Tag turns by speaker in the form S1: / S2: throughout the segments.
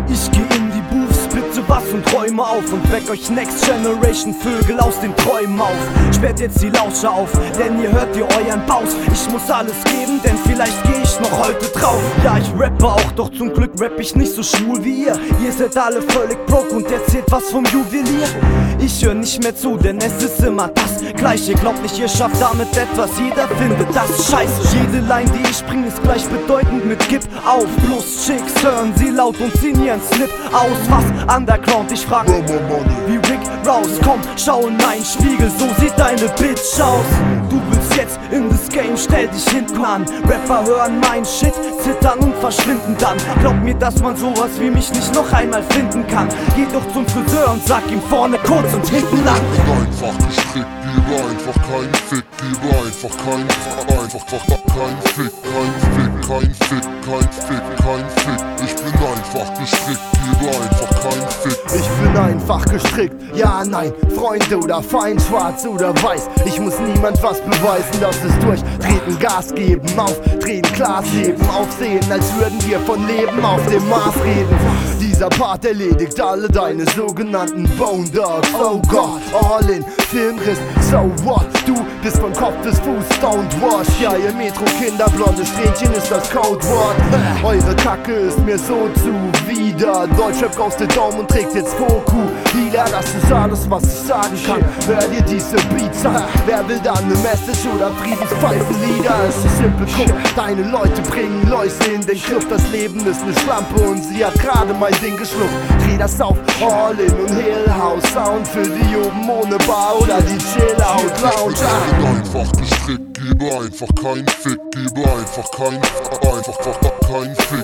S1: Ich geh in die Booths, bitte was und träume auf und weck euch Next Generation Vögel aus den Träumen auf. Sperrt jetzt die Lauscher auf, denn ihr hört euren Baus. Ich muss alles geben, denn vielleicht geh ich noch heute drauf. Ja, ich rappe auch, doch zum Glück rapp ich nicht so schwul wie ihr. Ihr seid alle völlig broke und erzählt was vom Juwelier. Ich hör nicht mehr zu, denn es ist immer das Gleiche. Glaubt nicht, ihr schafft damit etwas, jeder findet das scheiße. Jede Line, die ich bring, ist gleichbedeutend mit Gib auf. Bloß Chicks hören sie laut und ziehen ihren Slip aus. Was Underground, ich frag wie Rick Rouse. Komm, schau in meinen Spiegel, so sieht deine Bitch aus. Du willst jetzt in das Game, stell dich hinten an. Rapper hören mein Shit, zittern und verschwinden dann. Glaub mir, dass man sowas wie mich nicht noch einmal finden kann. Geh doch zum Friseur und sag ihm vorne kurz und hinten lang.
S2: Einfach gestrickt, liebe einfach keinen Fick, liebe einfach keinen Fick, kein Fick. Ich bin einfach gestrickt, liebe einfach keinen Fick.
S3: Ich bin einfach gestrickt, ja, nein, Freunde oder Feind, schwarz oder weiß. Ich muss niemand was beweisen, das ist durchtreten, Gas geben, aufdrehen, Glas heben, aufsehen, als würden wir von Leben auf dem Mars reden. Dieser Part erledigt alle deine sogenannten Bone Dogs. Oh Gott, all in, Filmriss, so what? Du bist von Kopf bis Fuß stoned wash. Ja, ihr Metro-Kinder, blonde Strähnchen ist das Codewort. Eure Kacke ist mir so zuwider. Deutschrap aus den Daumen und trägt jetzt Foku. Lieder, das ist alles, was ich sagen kann. Hör dir diese Beats an. Wer will da ne Message oder Friedenspfeifenlieder? Es ist simpel, guck, deine Leute bringen Läuse in den Club. Das Leben ist ne Schlampe und sie hat gerade mein Ding geschluckt. Dreh das auf, all in und Hill House Sound für die oben ohne Bar oder die Chill-Out Lounge.
S2: Ich bin einfach gestrickt, liebe einfach keinen Fick, liebe einfach keinen Fick.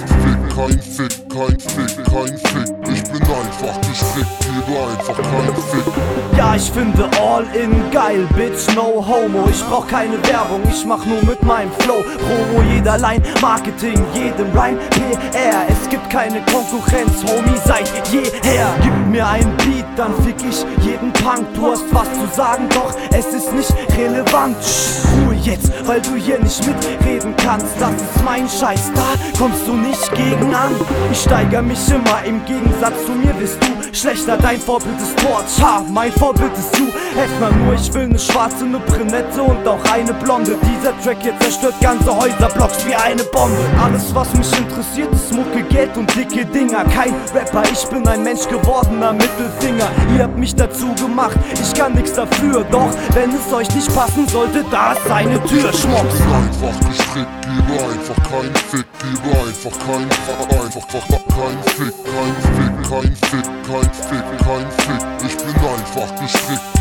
S2: Ich bin einfach gestrickt, liebe einfach keinen Fick.
S1: Ja, ich finde all in geil, bitch, no homo. Ich brauch keine Werbung, ich mach nur mit meinem Flow Promo jeder Line, Marketing, jedem Rhyme, PR. Es gibt keine Konkurrenz, Homie, seit jeher. Gib mir einen Beat, dann fick ich jeden Punk. Du hast was zu sagen, doch es ist nicht relevant. Ruhe jetzt, weil du hier nicht mitreden kannst. Das ist mein Scheiß, da kommst du nicht gegen an. Ich steiger mich immer, im Gegensatz zu mir bist du schlechter. Dein Vorbild ist Torch, ha, mein Vorbild ist du. Helft mal nur, ich will ne schwarze, ne Brünette und auch eine Blonde. Dieser Track hier zerstört ganze Häuserblocks wie eine Bombe. Alles was mich interessiert ist Mucke, Geld und dicke Dinger. Kein Rapper, ich bin ein Mensch gewordener Mittelfinger. Ihr habt mich dazu gemacht, ich kann nix dafür. Doch wenn es euch nicht passen sollte, da ist eine Tür, Schmucks.
S2: Ich bin einfach gestrickt, liebe einfach keinen Fick, liebe einfach keinen Fick. Ich bin einfach gestrickt.